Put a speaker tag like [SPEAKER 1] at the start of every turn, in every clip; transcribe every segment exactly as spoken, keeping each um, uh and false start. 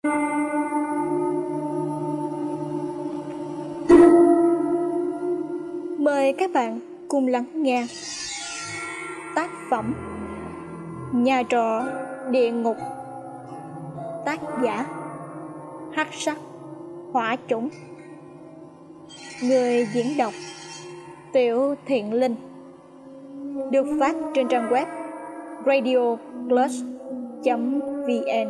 [SPEAKER 1] Mời các bạn cùng lắng nghe tác phẩm Nhà trọ địa ngục, tác giả Hắc Sắc Hỏa Chủng, người diễn đọc Tiểu Thiện Linh, được phát trên trang web radio plus chấm vn.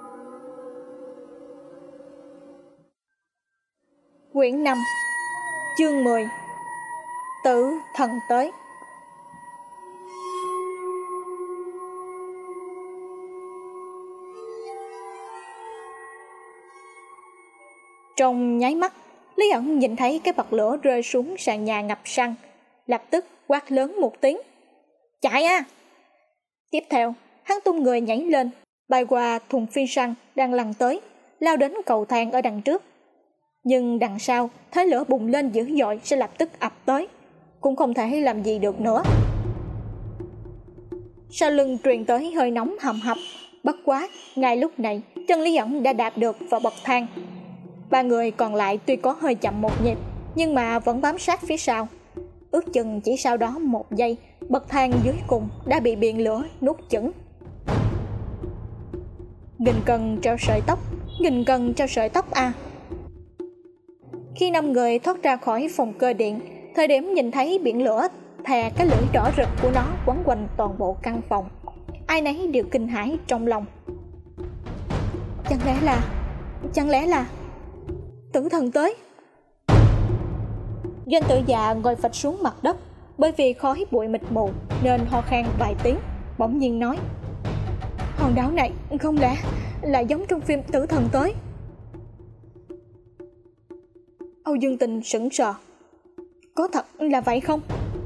[SPEAKER 1] Quyển năm, chương mười, Tử Thần Tới. Trong nháy mắt, Lý ẩn nhìn thấy cái bật lửa rơi xuống sàn nhà ngập xăng, lập tức quát lớn một tiếng: "Chạy a!" Tiếp theo, hắn tung người nhảy lên, bay qua thùng phi xăng đang lăn tới, lao đến cầu thang ở đằng trước. Nhưng đằng sau, thấy lửa bùng lên dữ dội sẽ lập tức ập tới, cũng không thể làm gì được nữa. Sau lưng truyền tới hơi nóng hầm hập, bất quá ngay lúc này chân Lý ẩn đã đạp được vào bậc thang. Ba người còn lại tuy có hơi chậm một nhịp, nhưng mà vẫn bám sát phía sau. Ước chừng chỉ sau đó một giây, bậc thang dưới cùng đã bị biển lửa nuốt chửng. Nghìn cân treo sợi tóc, nghìn cân treo sợi tóc a. Khi năm người thoát ra khỏi phòng cơ điện, thời điểm nhìn thấy biển lửa thè cái lưỡi đỏ rực của nó quấn quanh toàn bộ căn phòng, ai nấy đều kinh hãi trong lòng. Chẳng lẽ là, chẳng lẽ là tử thần tới? Doanh Tử Dạ ngồi phịch xuống mặt đất, bởi vì khói bụi mịt mù nên ho khan vài tiếng, bỗng nhiên nói: "Hòn đảo này không lẽ là giống trong phim Tử Thần Tới?" Âu Dương Tình sững sờ: "Có thật là vậy không?"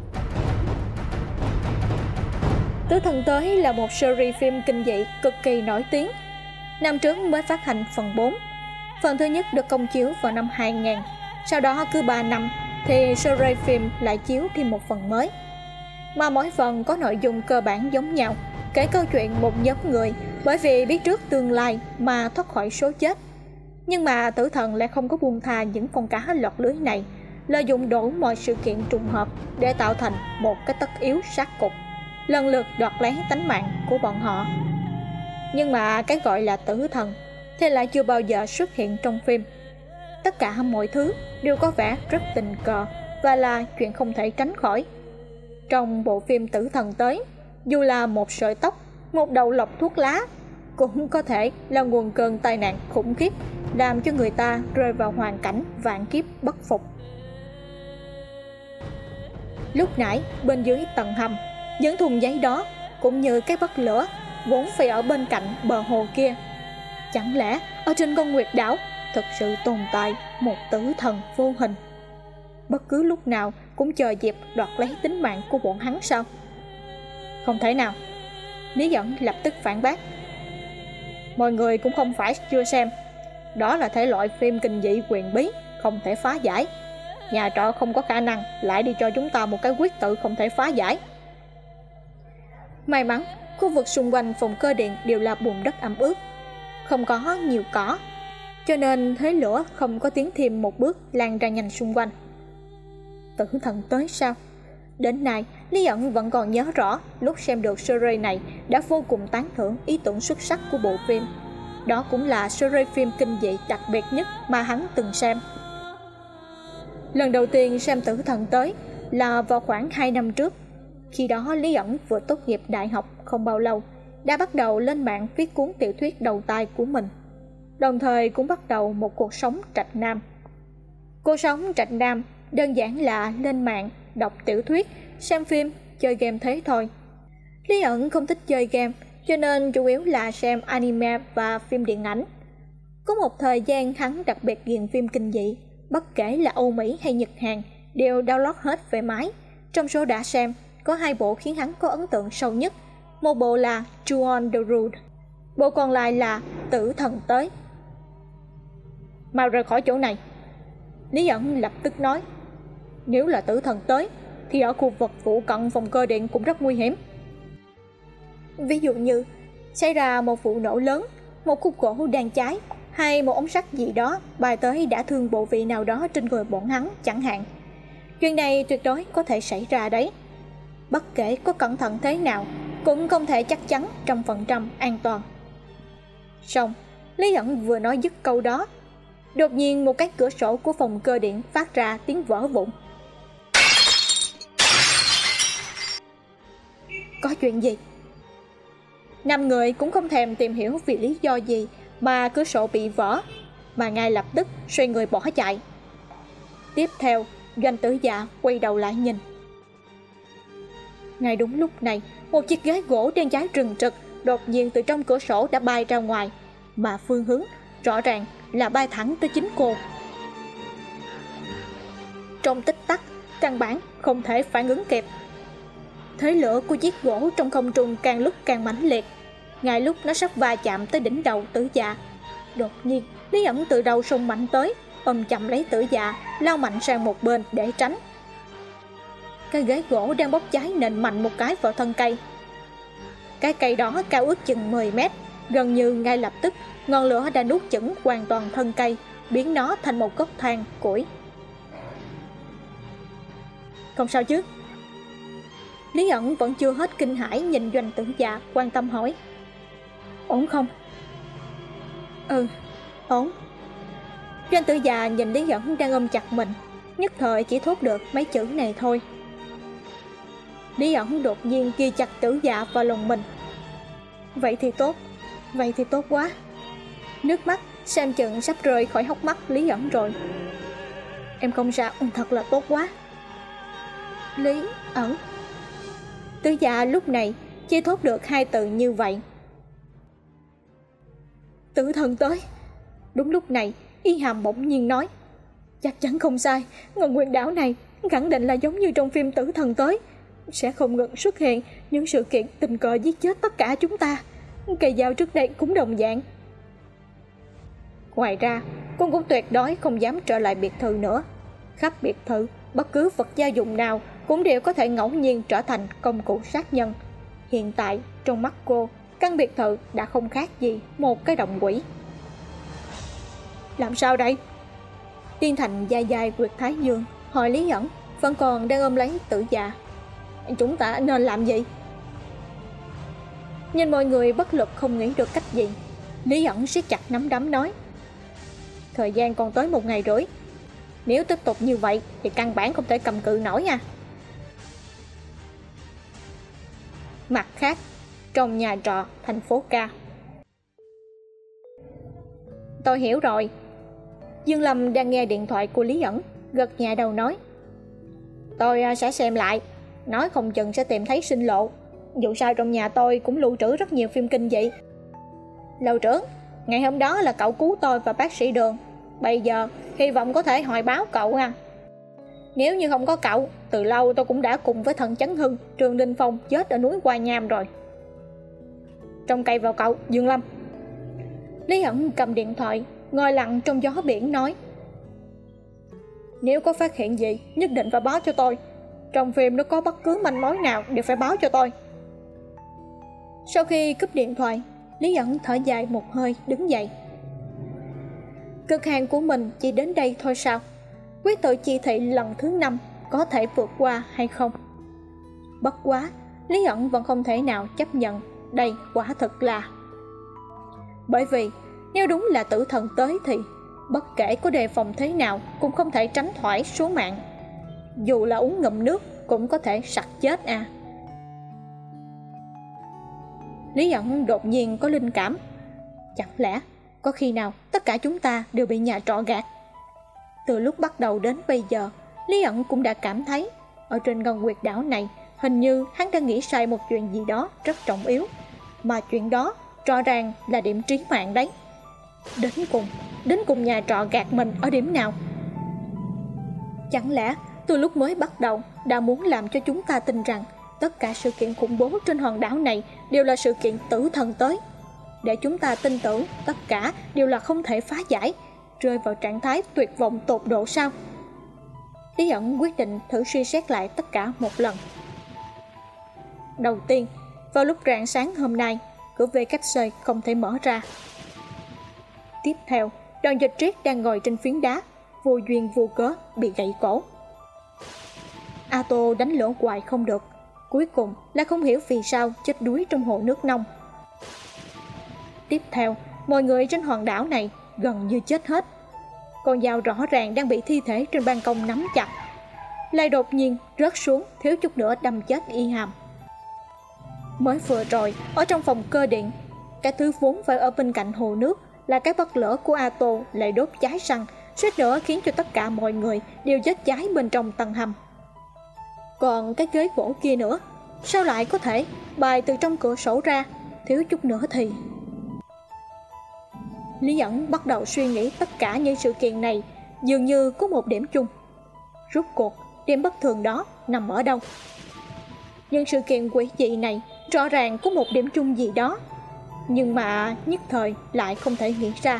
[SPEAKER 1] Tử Thần Tới là một series phim kinh dị cực kỳ nổi tiếng. Năm trước mới phát hành phần bốn. Phần thứ nhất được công chiếu vào năm hai nghìn, sau đó cứ ba năm thì series phim lại chiếu thêm một phần mới. Mà mỗi phần có nội dung cơ bản giống nhau, kể câu chuyện một nhóm người bởi vì biết trước tương lai mà thoát khỏi số chết. Nhưng mà tử thần lại không có buông tha những con cá lọt lưới này, lợi dụng đủ mọi sự kiện trùng hợp để tạo thành một cái tất yếu sát cục, lần lượt đoạt lấy tánh mạng của bọn họ. Nhưng mà cái gọi là tử thần thì lại chưa bao giờ xuất hiện trong phim. Tất cả mọi thứ đều có vẻ rất tình cờ và là chuyện không thể tránh khỏi. Trong bộ phim Tử Thần Tới, dù là một sợi tóc, một đầu lọc thuốc lá cũng có thể là nguồn cơn tai nạn khủng khiếp, làm cho người ta rơi vào hoàn cảnh vạn kiếp bất phục. Lúc nãy bên dưới tầng hầm, những thùng giấy đó cũng như cái bất lửa vốn phải ở bên cạnh bờ hồ kia. Chẳng lẽ ở trên con Nguyệt đảo thực sự tồn tại một tử thần vô hình, bất cứ lúc nào cũng chờ dịp đoạt lấy tính mạng của bọn hắn sao? Không thể nào. Lý ẩn lập tức phản bác: "Mọi người cũng không phải chưa xem, đó là thể loại phim kinh dị quyền bí, không thể phá giải. Nhà trọ không có khả năng lại đi cho chúng ta một cái quyết tự không thể phá giải." May mắn khu vực xung quanh phòng cơ điện đều là bùn đất ẩm ướt, không có nhiều cỏ, cho nên thế lửa không có tiến thêm một bước lan ra nhanh xung quanh. Tử thần tới sao? Đến nay, Lý ẩn vẫn còn nhớ rõ lúc xem được series này đã vô cùng tán thưởng ý tưởng xuất sắc của bộ phim. Đó cũng là series phim kinh dị đặc biệt nhất mà hắn từng xem. Lần đầu tiên xem Tử Thần Tới là vào khoảng hai năm trước. Khi đó Lý ẩn vừa tốt nghiệp đại học không bao lâu, đã bắt đầu lên mạng viết cuốn tiểu thuyết đầu tay của mình, đồng thời cũng bắt đầu một cuộc sống trạch nam. Cuộc sống trạch nam đơn giản là lên mạng, đọc tiểu thuyết, xem phim, chơi game thế thôi. Lý ẩn không thích chơi game, cho nên chủ yếu là xem anime và phim điện ảnh. Có một thời gian hắn đặc biệt ghiền phim kinh dị, bất kể là Âu Mỹ hay Nhật Hàn đều download hết về máy. Trong số đã xem, có hai bộ khiến hắn có ấn tượng sâu nhất. Một bộ là True on the Road, bộ còn lại là Tử Thần Tới. "Mau rời khỏi chỗ này!" Lý ẩn lập tức nói. Nếu là tử thần tới thì ở khu vực phụ cận phòng cơ điện cũng rất nguy hiểm. Ví dụ như xảy ra một vụ nổ lớn, một khúc gỗ đang cháy, hay một ống sắt gì đó bay tới đã thương bộ vị nào đó trên người bọn hắn chẳng hạn. Chuyện này tuyệt đối có thể xảy ra đấy. Bất kể có cẩn thận thế nào cũng không thể chắc chắn trăm phần trăm an toàn. Xong, Lý ẩn vừa nói dứt câu đó, đột nhiên một cái cửa sổ của phòng cơ điện phát ra tiếng vỡ vụn. Có chuyện gì? Năm người cũng không thèm tìm hiểu vì lý do gì mà cửa sổ bị vỡ, mà ngay lập tức xoay người bỏ chạy. Tiếp theo, Doanh Tử Dạ quay đầu lại nhìn. Ngay đúng lúc này, một chiếc ghế gỗ đen cháy rừng rực đột nhiên từ trong cửa sổ đã bay ra ngoài, mà phương hướng rõ ràng là bay thẳng tới chính cô. Trong tích tắc, căn bản không thể phản ứng kịp. Thế lửa của chiếc gỗ trong không trung càng lúc càng mãnh liệt. Ngay lúc nó sắp va chạm tới đỉnh đầu Tử Dạ, đột nhiên Lý ẩn từ đầu xông mạnh tới, ôm chậm lấy Tử Dạ, lao mạnh sang một bên để tránh. Cái ghế gỗ đang bốc cháy nện mạnh một cái vào thân cây. Cái cây đó cao ước chừng mười mét, gần như ngay lập tức ngọn lửa đã nuốt chửng hoàn toàn thân cây, biến nó thành một gốc than củi. Không sao chứ? Lý ẩn vẫn chưa hết kinh hãi nhìn Doanh Tử Dạ, quan tâm hỏi. Ổn không? Ừ, ổn. Doanh Tử Dạ nhìn Lý ẩn đang ôm chặt mình, nhất thời chỉ thốt được mấy chữ này thôi. Lý ẩn đột nhiên ghi chặt Tử Dạ vào lòng mình. Vậy thì tốt, vậy thì tốt quá. Nước mắt xem chừng sắp rơi khỏi hốc mắt Lý ẩn rồi. Em không sao, thật là tốt quá. Lý ẩn. Tử Dạ lúc này chỉ thốt được hai từ như vậy. Tử thần tới. Đúng lúc này, Y Hàm bỗng nhiên nói. Chắc chắn không sai, ngân nguyên đảo này khẳng định là giống như trong phim Tử thần tới, sẽ không ngừng xuất hiện những sự kiện tình cờ giết chết tất cả chúng ta. Cây dao trước đây cũng đồng dạng. Ngoài ra, con cũng tuyệt đối không dám trở lại biệt thự nữa. Khắp biệt thự, bất cứ vật gia dụng nào cũng đều có thể ngẫu nhiên trở thành công cụ sát nhân. Hiện tại, trong mắt cô, căn biệt thự đã không khác gì một cái động quỷ. Làm sao đây? Tiên Thành dài dài quyệt Thái Dương hỏi Lý ẩn, vẫn còn đang ôm lấy Tử Dạ. Chúng ta nên làm gì? Nhìn mọi người bất lực không nghĩ được cách gì, Lý ẩn siết chặt nắm đấm nói. Thời gian còn tới một ngày rưỡi. Nếu tiếp tục như vậy thì căn bản không thể cầm cự nổi nha. Mặt khác, trong nhà trọ thành phố Ca. Tôi hiểu rồi. Dương Lâm đang nghe điện thoại của Lý ẩn, gật nhẹ đầu nói. Tôi sẽ xem lại, nói không chừng sẽ tìm thấy sinh lộ. Dù sao trong nhà tôi cũng lưu trữ rất nhiều phim kinh dị. Lâu trưởng, ngày hôm đó là cậu cứu tôi và bác sĩ Đường. Bây giờ hy vọng có thể hỏi báo cậu nha. Nếu như không có cậu, từ lâu tôi cũng đã cùng với Thần Chấn Hưng, Trường Đinh Phong chết ở núi Hoa Nham rồi. Trông cậy vào cậu, Dương Lâm. Lý ẩn cầm điện thoại, ngồi lặng trong gió biển nói. Nếu có phát hiện gì, nhất định phải báo cho tôi. Trong phim nếu có bất cứ manh mối nào đều phải báo cho tôi. Sau khi cúp điện thoại, Lý ẩn thở dài một hơi đứng dậy. Cực hạn của mình chỉ đến đây thôi sao? Quyết tự chi thị lần thứ năm có thể vượt qua hay không? Bất quá, Lý ẩn vẫn không thể nào chấp nhận đây quả thực là. Bởi vì nếu đúng là tử thần tới thì bất kể có đề phòng thế nào cũng không thể tránh khỏi số mạng. Dù là uống ngụm nước cũng có thể sặc chết à. Lý ẩn đột nhiên có linh cảm. Chẳng lẽ có khi nào tất cả chúng ta đều bị nhà trọ gạt? Từ lúc bắt đầu đến bây giờ, Lý ẩn cũng đã cảm thấy ở trên ngân nguyệt đảo này hình như hắn đã nghĩ sai một chuyện gì đó rất trọng yếu. Mà chuyện đó rõ ràng là điểm trí mạng đấy. Đến cùng, đến cùng nhà trọ gạt mình ở điểm nào? Chẳng lẽ từ lúc mới bắt đầu đã muốn làm cho chúng ta tin rằng tất cả sự kiện khủng bố trên hòn đảo này đều là sự kiện tử thần tới, để chúng ta tin tưởng tất cả đều là không thể phá giải, rơi vào trạng thái tuyệt vọng tột độ sao? Lý ẩn quyết định thử suy xét lại tất cả một lần. Đầu tiên, vào lúc rạng sáng hôm nay, cửa vê kép xê không thể mở ra. tiếp theo, Đoàn Dịch Triết đang ngồi trên phiến đá, vô duyên vô cớ bị gãy cổ. A Tô đánh lỗ hoài không được, cuối cùng là không hiểu vì sao chết đuối trong hồ nước nông. Tiếp theo, mọi người trên hòn đảo này gần như chết hết. Con dao rõ ràng đang bị thi thể trên ban công nắm chặt, lại đột nhiên rớt xuống, thiếu chút nữa đâm chết Y Hàm. Mới vừa rồi, ở trong phòng cơ điện, cái thứ vốn phải ở bên cạnh hồ nước là cái bất lửa của A Tô lại đốt cháy xăng, suýt nữa khiến cho tất cả mọi người đều chết cháy bên trong tầng hầm. Còn cái ghế gỗ kia nữa, sao lại có thể bay từ trong cửa sổ ra, thiếu chút nữa thì... Lý ẩn bắt đầu suy nghĩ tất cả những sự kiện này dường như có một điểm chung. Rốt cuộc, điểm bất thường đó nằm ở đâu? Những sự kiện quỷ dị này rõ ràng có một điểm chung gì đó, nhưng mà nhất thời lại không thể nghĩ ra.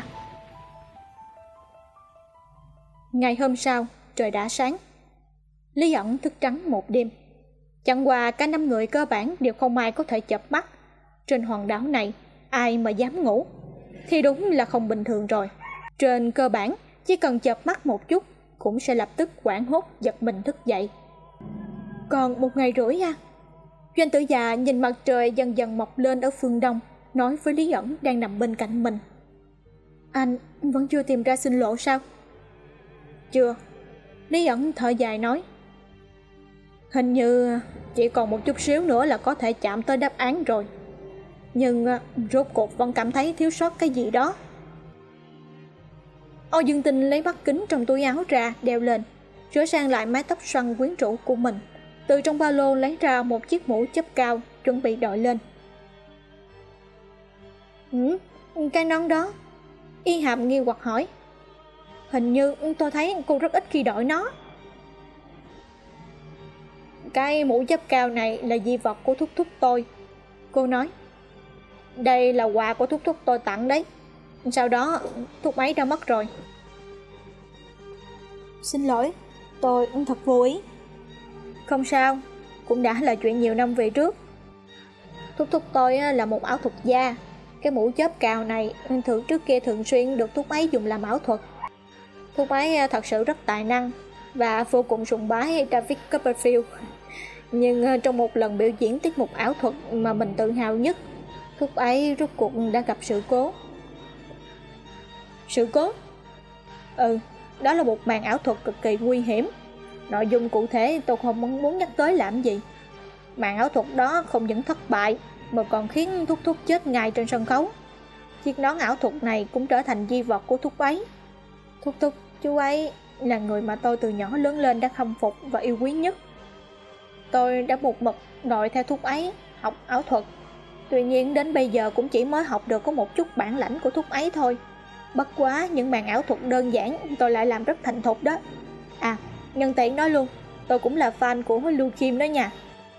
[SPEAKER 1] Ngày hôm sau, trời đã sáng. Lý ẩn thức trắng một đêm. Chẳng qua cả năm người cơ bản đều không ai có thể chợp mắt. Trên hòn đảo này, ai mà dám ngủ thì đúng là không bình thường rồi. Trên cơ bản, chỉ cần chợp mắt một chút cũng sẽ lập tức hoảng hốt giật mình thức dậy. Còn một ngày rưỡi à? Doanh Tử Dạ nhìn mặt trời dần dần mọc lên ở phương đông, nói với Lý ẩn đang nằm bên cạnh mình. Anh vẫn chưa tìm ra sinh lộ sao? Chưa. Lý ẩn thở dài nói. Hình như chỉ còn một chút xíu nữa là có thể chạm tới đáp án rồi. Nhưng rốt cuộc vẫn cảm thấy thiếu sót cái gì đó. Âu Dương Tinh lấy mắt kính trong túi áo ra đeo lên, sửa sang lại mái tóc xoăn quyến rũ của mình. Từ trong ba lô lấy ra một chiếc mũ chớp cao, chuẩn bị đội lên. Ừ, cái nón đó. Y Hàm nghi hoặc hỏi. Hình như tôi thấy cô rất ít khi đội nó. Cái mũ chớp cao này là di vật của thúc thúc tôi, cô nói. Đây là quà của thúc thúc tôi tặng đấy. Sau đó thúc ấy đã mất rồi. Xin lỗi, tôi thật vô ý. Không sao, cũng đã là chuyện nhiều năm về trước. Thúc thúc tôi là một ảo thuật gia. Cái mũ chớp cao này thường trước kia thường xuyên được thúc ấy dùng làm ảo thuật. Thúc ấy thật sự rất tài năng và vô cùng sùng bái David Copperfield. Nhưng trong một lần biểu diễn tiết mục ảo thuật mà mình tự hào nhất, thúc ấy rốt cuộc đã gặp sự cố. Sự cố? Ừ, đó là một màn ảo thuật cực kỳ nguy hiểm. Nội dung cụ thể tôi không muốn nhắc tới làm gì. Màn ảo thuật đó không những thất bại mà còn khiến thúc thúc chết ngay trên sân khấu. Chiếc nón ảo thuật này cũng trở thành di vật của thúc ấy. Thúc thúc, chú ấy là người mà tôi từ nhỏ lớn lên đã khâm phục và yêu quý nhất. Tôi đã một mực đội theo thúc ấy học ảo thuật. Tuy nhiên đến bây giờ cũng chỉ mới học được có một chút bản lãnh của thúc ấy thôi. Bất quá những màn ảo thuật đơn giản tôi lại làm rất thành thục đó. À, nhân tiện nói luôn, tôi cũng là fan của Lưu Kim đó nha.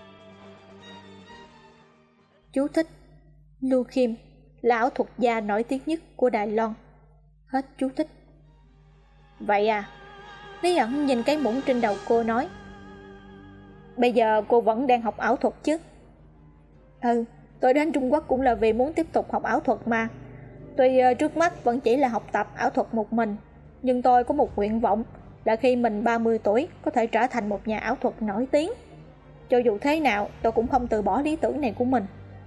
[SPEAKER 1] Chú thích: Lưu Kim là ảo thuật gia nổi tiếng nhất của Đài Loan. Hết chú thích. Vậy à? Lý ẩn nhìn cái muỗng trên đầu cô nói. Bây giờ cô vẫn đang học ảo thuật chứ? Ừ, tôi đến Trung Quốc cũng là vì muốn tiếp tục học ảo thuật mà. Tuy trước mắt vẫn chỉ là học tập ảo thuật một mình, nhưng tôi có một nguyện vọng là khi mình ba mươi tuổi có thể trở thành một nhà ảo thuật nổi tiếng. Cho dù thế nào tôi cũng không từ bỏ lý tưởng này của mình.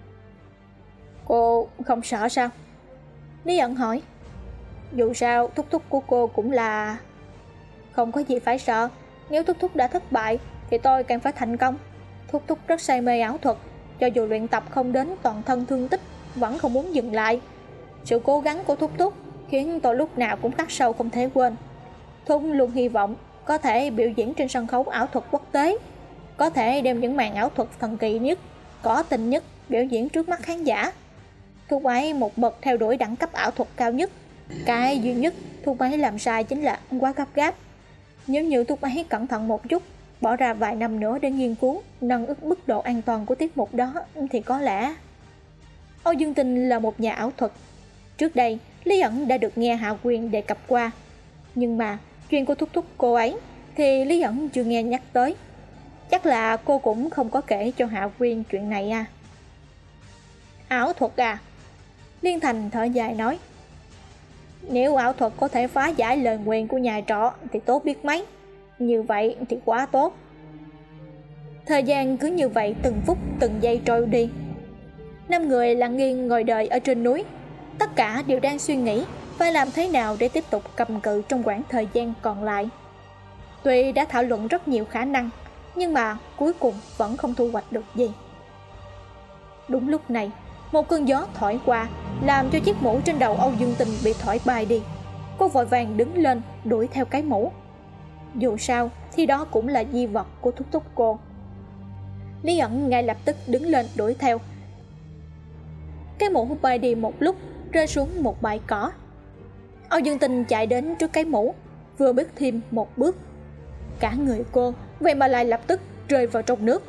[SPEAKER 1] Cô không sợ sao? Lý ẩn hỏi. Dù sao thúc thúc của cô cũng là... Không có gì phải sợ. Nếu thúc thúc đã thất bại thì tôi càng phải thành công. Thúc thúc rất say mê ảo thuật, cho dù luyện tập không đến toàn thân thương tích vẫn không muốn dừng lại. Sự cố gắng của thúc thúc khiến tôi lúc nào cũng khắc sâu không thể quên. Thúc luôn hy vọng có thể biểu diễn trên sân khấu ảo thuật quốc tế, có thể đem những màn ảo thuật thần kỳ nhất, có tình nhất biểu diễn trước mắt khán giả. Thúc ấy một mực theo đuổi đẳng cấp ảo thuật cao nhất. Cái duy nhất thúc ấy làm sai chính là quá gấp gáp. Nếu như thúc ấy cẩn thận một chút, bỏ ra vài năm nữa để nghiên cứu, nâng ức mức độ an toàn của tiết mục đó thì có lẽ... Âu Dương Tinh là một nhà ảo thuật. Trước đây, Lý ẩn đã được nghe Hạ Quyên đề cập qua. Nhưng mà, chuyện của thúc thúc cô ấy thì Lý ẩn chưa nghe nhắc tới. Chắc là cô cũng không có kể cho Hạ Quyên chuyện này à. Ảo thuật à? Liên Thành thở dài nói. Nếu ảo thuật có thể phá giải lời nguyền của nhà trọ thì tốt biết mấy. Như vậy thì quá tốt. Thời gian cứ như vậy từng phút từng giây trôi đi. Năm người lặng yên ngồi đợi ở trên núi. Tất cả đều đang suy nghĩ phải làm thế nào để tiếp tục cầm cự trong quãng thời gian còn lại. Tuy đã thảo luận rất nhiều khả năng, nhưng mà cuối cùng vẫn không thu hoạch được gì. Đúng lúc này, một cơn gió thổi qua, làm cho chiếc mũ trên đầu Âu Dương Tình bị thổi bay đi. Cô vội vàng đứng lên đuổi theo cái mũ. Dù sao thì đó cũng là di vật của thúc thúc cô. Lý ẩn ngay lập tức đứng lên đuổi theo. Cái mũ bay đi một lúc, rơi xuống một bãi cỏ. Âu Dương Tình chạy đến trước cái mũ, vừa bước thêm một bước, cả người cô vậy mà lại lập tức rơi vào trong nước.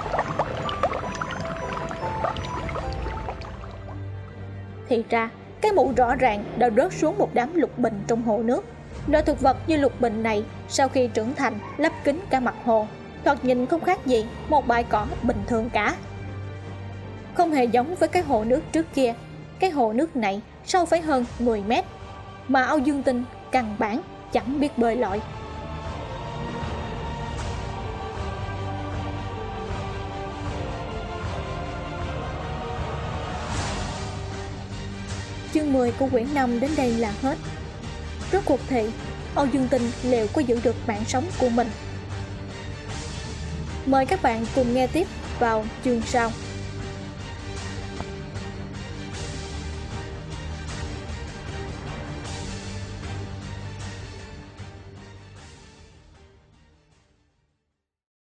[SPEAKER 1] Thì ra cái mũ rõ ràng đã rớt xuống một đám lục bình trong hồ nước. Loại thực vật như lục bình này sau khi trưởng thành lấp kín cả mặt hồ, thoạt nhìn không khác gì một bãi cỏ bình thường cả. Không hề giống với cái hồ nước trước kia. Cái hồ nước này sâu phải hơn mười mét, mà Âu Dương Tinh căn bản chẳng biết bơi lội. Chương mười của quyển năm đến đây là hết. Rốt cuộc thì Âu Dương Tinh liệu có giữ được mạng sống của mình? Mời các bạn cùng nghe tiếp vào chương sau.